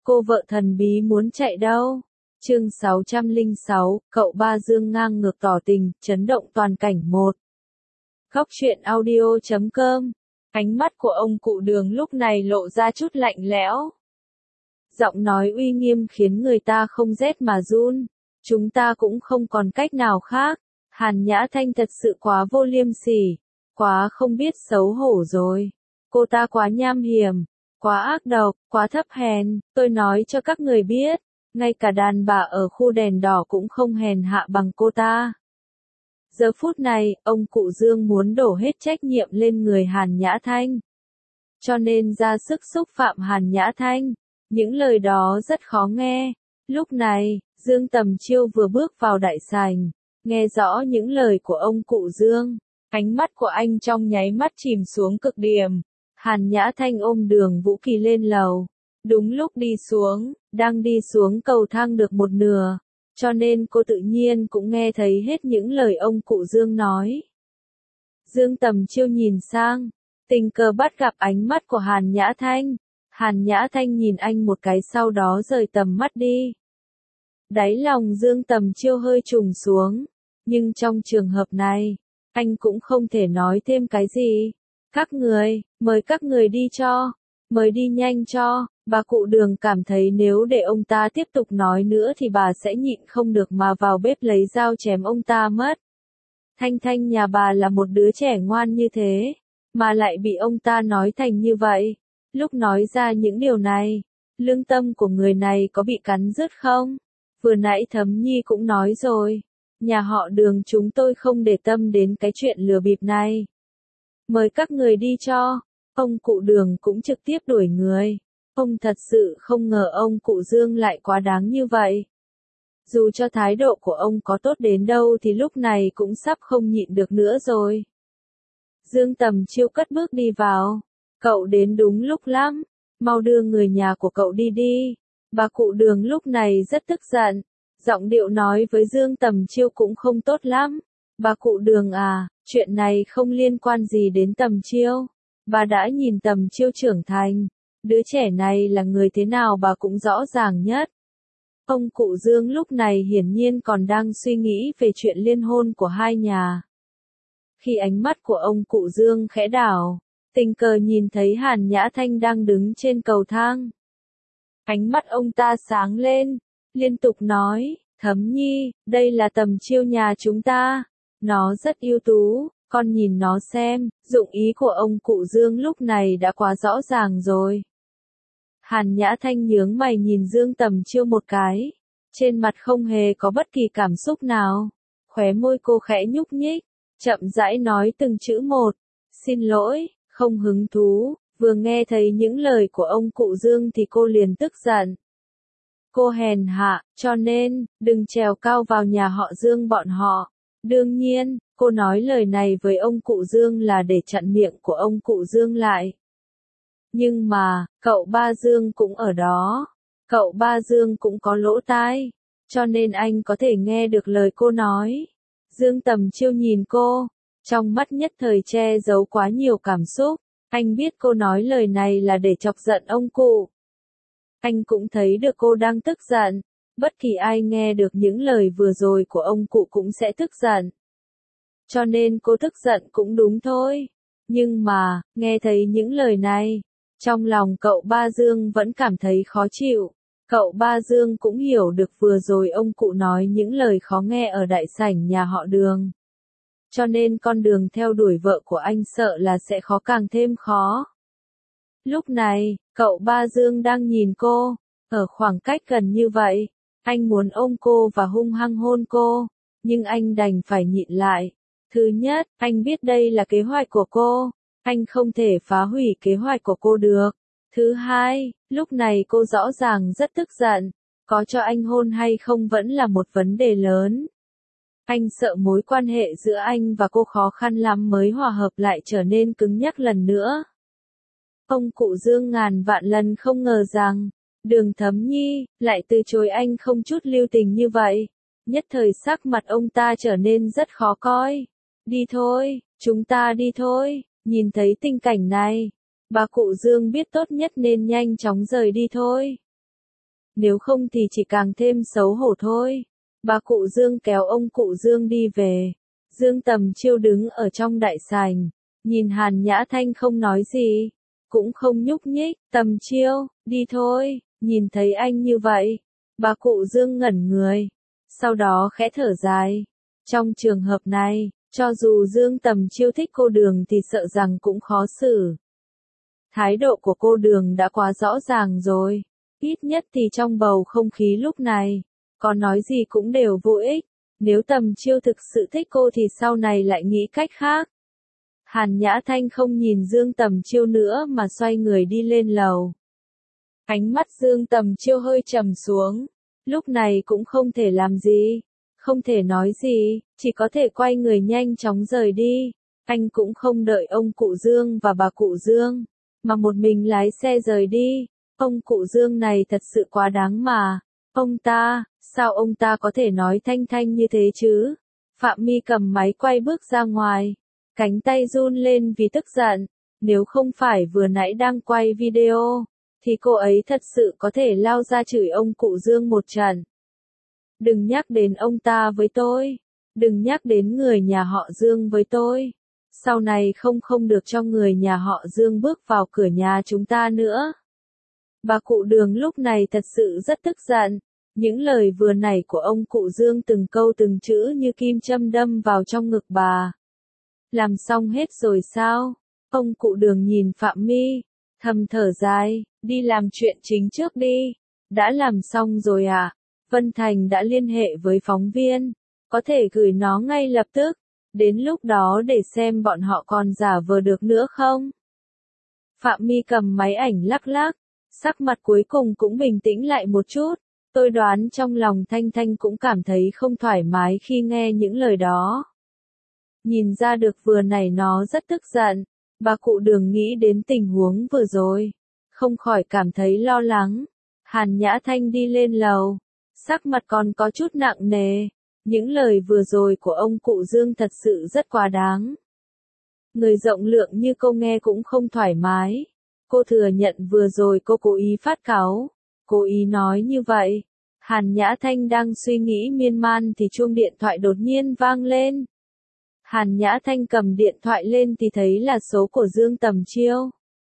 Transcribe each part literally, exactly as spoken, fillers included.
Cô vợ thần bí muốn chạy đâu? Chương sáu trăm lẻ sáu, cậu ba Dương ngang ngược tỏ tình, chấn động toàn cảnh một. Góc truyện audio chấm com. Ánh mắt của ông cụ Đường lúc này lộ ra chút lạnh lẽo. Giọng nói uy nghiêm khiến người ta không rét mà run. Chúng ta cũng không còn cách nào khác. Hàn Nhã Thanh thật sự quá vô liêm sỉ, quá không biết xấu hổ rồi. Cô ta quá nham hiểm, quá ác độc, quá thấp hèn, tôi nói cho các người biết, ngay cả đàn bà ở khu đèn đỏ cũng không hèn hạ bằng cô ta. Giờ phút này, ông cụ Dương muốn đổ hết trách nhiệm lên người Hàn Nhã Thanh. Cho nên ra sức xúc phạm Hàn Nhã Thanh. Những lời đó rất khó nghe. Lúc này, Dương Tầm Chiêu vừa bước vào đại sảnh, nghe rõ những lời của ông cụ Dương. Ánh mắt của anh trong nháy mắt chìm xuống cực điểm. Hàn Nhã Thanh ôm Đường Vũ Kỳ lên lầu. Đúng lúc đi xuống, đang đi xuống cầu thang được một nửa. Cho nên cô tự nhiên cũng nghe thấy hết những lời ông cụ Dương nói. Dương Tầm Chiêu nhìn sang, tình cờ bắt gặp ánh mắt của Hàn Nhã Thanh. Hàn Nhã Thanh nhìn anh một cái sau đó rời tầm mắt đi. Đáy lòng Dương Tầm Chiêu hơi trùng xuống. Nhưng trong trường hợp này, anh cũng không thể nói thêm cái gì. Các người, mời các người đi cho, mời đi nhanh cho. Bà cụ Đường cảm thấy nếu để ông ta tiếp tục nói nữa thì bà sẽ nhịn không được mà vào bếp lấy dao chém ông ta mất. Thanh Thanh nhà bà là một đứa trẻ ngoan như thế, mà lại bị ông ta nói thành như vậy. Lúc nói ra những điều này, lương tâm của người này có bị cắn rứt không? Vừa nãy Thấm Nhi cũng nói rồi, nhà họ Đường chúng tôi không để tâm đến cái chuyện lừa bịp này. Mời các người đi cho. Ông cụ Đường cũng trực tiếp đuổi người. Ông thật sự không ngờ ông cụ Dương lại quá đáng như vậy. Dù cho thái độ của ông có tốt đến đâu thì lúc này cũng sắp không nhịn được nữa rồi. Dương Tầm Chiêu cất bước đi vào. Cậu đến đúng lúc lắm. Mau đưa người nhà của cậu đi đi. Bà cụ Đường lúc này rất tức giận. Giọng điệu nói với Dương Tầm Chiêu cũng không tốt lắm. Bà cụ Đường à, chuyện này không liên quan gì đến Tầm Chiêu. Bà đã nhìn Tầm Chiêu trưởng thành. Đứa trẻ này là người thế nào bà cũng rõ ràng nhất. Ông cụ Dương lúc này hiển nhiên còn đang suy nghĩ về chuyện liên hôn của hai nhà. Khi ánh mắt của ông cụ Dương khẽ đảo, tình cờ nhìn thấy Hàn Nhã Thanh đang đứng trên cầu thang. Ánh mắt ông ta sáng lên, liên tục nói, Thấm Nhi, đây là Tầm Chiêu nhà chúng ta. Nó rất ưu tú, con nhìn nó xem. Dụng ý của ông cụ Dương lúc này đã quá rõ ràng rồi. Hàn Nhã Thanh nhướng mày nhìn Dương Tầm Chiêu một cái. Trên mặt không hề có bất kỳ cảm xúc nào. Khóe môi cô khẽ nhúc nhích, chậm rãi nói từng chữ một. Xin lỗi, không hứng thú. Vừa nghe thấy những lời của ông cụ Dương thì cô liền tức giận. Cô hèn hạ, cho nên, đừng trèo cao vào nhà họ Dương bọn họ. Đương nhiên, cô nói lời này với ông cụ Dương là để chặn miệng của ông cụ Dương lại. Nhưng mà, cậu ba Dương cũng ở đó. Cậu ba Dương cũng có lỗ tai. Cho nên anh có thể nghe được lời cô nói. Dương Tầm Chiêu nhìn cô. Trong mắt nhất thời che giấu quá nhiều cảm xúc. Anh biết cô nói lời này là để chọc giận ông cụ. Anh cũng thấy được cô đang tức giận. Bất kỳ ai nghe được những lời vừa rồi của ông cụ cũng sẽ tức giận. Cho nên cô tức giận cũng đúng thôi. Nhưng mà, nghe thấy những lời này, trong lòng cậu ba Dương vẫn cảm thấy khó chịu. Cậu ba Dương cũng hiểu được vừa rồi ông cụ nói những lời khó nghe ở đại sảnh nhà họ Đường. Cho nên con đường theo đuổi vợ của anh sợ là sẽ khó càng thêm khó. Lúc này, cậu ba Dương đang nhìn cô, ở khoảng cách gần như vậy. Anh muốn ôm cô và hung hăng hôn cô, nhưng anh đành phải nhịn lại. Thứ nhất, anh biết đây là kế hoạch của cô, anh không thể phá hủy kế hoạch của cô được. Thứ hai, lúc này cô rõ ràng rất tức giận, có cho anh hôn hay không vẫn là một vấn đề lớn. Anh sợ mối quan hệ giữa anh và cô khó khăn lắm mới hòa hợp lại trở nên cứng nhắc lần nữa. Ông cụ Dương ngàn vạn lần không ngờ rằng, Đường Thấm Nhi lại từ chối anh không chút lưu tình như vậy. Nhất thời sắc mặt ông ta trở nên rất khó coi. Đi thôi, chúng ta đi thôi. Nhìn thấy tình cảnh này, bà cụ Dương biết tốt nhất nên nhanh chóng rời đi thôi. nếu không thì chỉ càng thêm xấu hổ thôi. Bà cụ Dương kéo ông cụ Dương đi về. Dương Tầm Chiêu đứng ở trong đại sảnh, nhìn Hàn Nhã Thanh không nói gì, cũng không nhúc nhích. Tầm Chiêu, đi thôi. Nhìn thấy anh như vậy, bà cụ Dương ngẩn người, sau đó khẽ thở dài. Trong trường hợp này, cho dù Dương Tầm Chiêu thích cô Đường thì sợ rằng cũng khó xử. Thái độ của cô Đường đã quá rõ ràng rồi, ít nhất thì trong bầu không khí lúc này, có nói gì cũng đều vô ích. Nếu Tầm Chiêu thực sự thích cô thì sau này lại nghĩ cách khác. Hàn Nhã Thanh không nhìn Dương Tầm Chiêu nữa mà xoay người đi lên lầu. Ánh mắt Dương Tầm Chiêu hơi trầm xuống, lúc này cũng không thể làm gì, không thể nói gì, chỉ có thể quay người nhanh chóng rời đi. Anh cũng không đợi ông cụ Dương và bà cụ Dương, mà một mình lái xe rời đi. Ông cụ Dương này thật sự quá đáng mà. Ông ta, sao ông ta có thể nói thanh thanh như thế chứ? Phạm My cầm máy quay bước ra ngoài, cánh tay run lên vì tức giận. Nếu không phải vừa nãy đang quay video, thì cô ấy thật sự có thể lao ra chửi ông cụ Dương một trận. Đừng nhắc đến ông ta với tôi, đừng nhắc đến người nhà họ Dương với tôi. Sau này không không được cho người nhà họ Dương bước vào cửa nhà chúng ta nữa. Bà cụ Đường lúc này thật sự rất tức giận. Những lời vừa nãy của ông cụ Dương từng câu từng chữ như kim châm đâm vào trong ngực bà. Làm xong hết rồi sao? Ông cụ Đường nhìn Phạm My, thầm thở dài, đi làm chuyện chính trước đi. Đã làm xong rồi à? Vân Thành đã liên hệ với phóng viên, có thể gửi nó ngay lập tức. Đến lúc đó để xem bọn họ còn giả vờ được nữa không? Phạm My cầm máy ảnh lắc lắc, sắc mặt cuối cùng cũng bình tĩnh lại một chút. Tôi đoán trong lòng Thanh Thanh cũng cảm thấy không thoải mái khi nghe những lời đó. Nhìn ra được vừa nãy nó rất tức giận. Bà cụ Đường nghĩ đến tình huống vừa rồi, không khỏi cảm thấy lo lắng. Hàn Nhã Thanh đi lên lầu, sắc mặt còn có chút nặng nề. Những lời vừa rồi của ông cụ Dương thật sự rất quá đáng. Người rộng lượng như cô nghe cũng không thoải mái. Cô thừa nhận vừa rồi cô cố ý phát cáu, cố ý nói như vậy. Hàn Nhã Thanh đang suy nghĩ miên man thì chuông điện thoại đột nhiên vang lên. Hàn Nhã Thanh cầm điện thoại lên thì thấy là số của Dương Tầm Chiêu.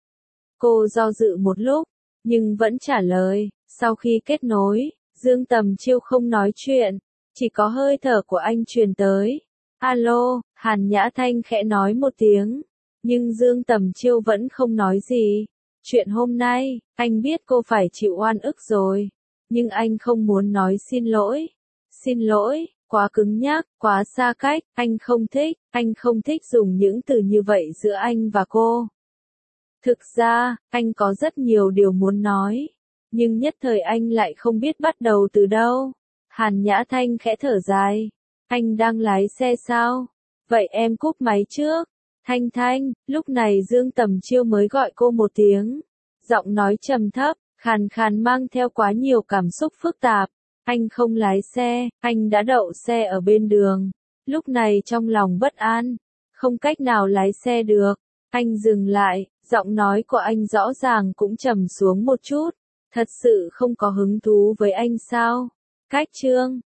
Cô do dự một lúc, nhưng vẫn trả lời. Sau khi kết nối, Dương Tầm Chiêu không nói chuyện, chỉ có hơi thở của anh truyền tới. Alo, Hàn Nhã Thanh khẽ nói một tiếng, nhưng Dương Tầm Chiêu vẫn không nói gì. Chuyện hôm nay, anh biết cô phải chịu oan ức rồi, nhưng anh không muốn nói xin lỗi. Xin lỗi, quá cứng nhắc, quá xa cách, anh không thích, anh không thích dùng những từ như vậy giữa anh và cô. Thực ra, anh có rất nhiều điều muốn nói, nhưng nhất thời anh lại không biết bắt đầu từ đâu. Hàn Nhã Thanh khẽ thở dài. Anh đang lái xe sao? Vậy em cúp máy trước. Thanh Thanh, lúc này Dương Tầm Chiêu mới gọi cô một tiếng. Giọng nói trầm thấp, khàn khàn mang theo quá nhiều cảm xúc phức tạp. Anh không lái xe, anh đã đậu xe ở bên đường. Lúc này trong lòng bất an, không cách nào lái xe được. Anh dừng lại, giọng nói của anh rõ ràng cũng trầm xuống một chút. Thật sự không có hứng thú với anh sao? Cách chương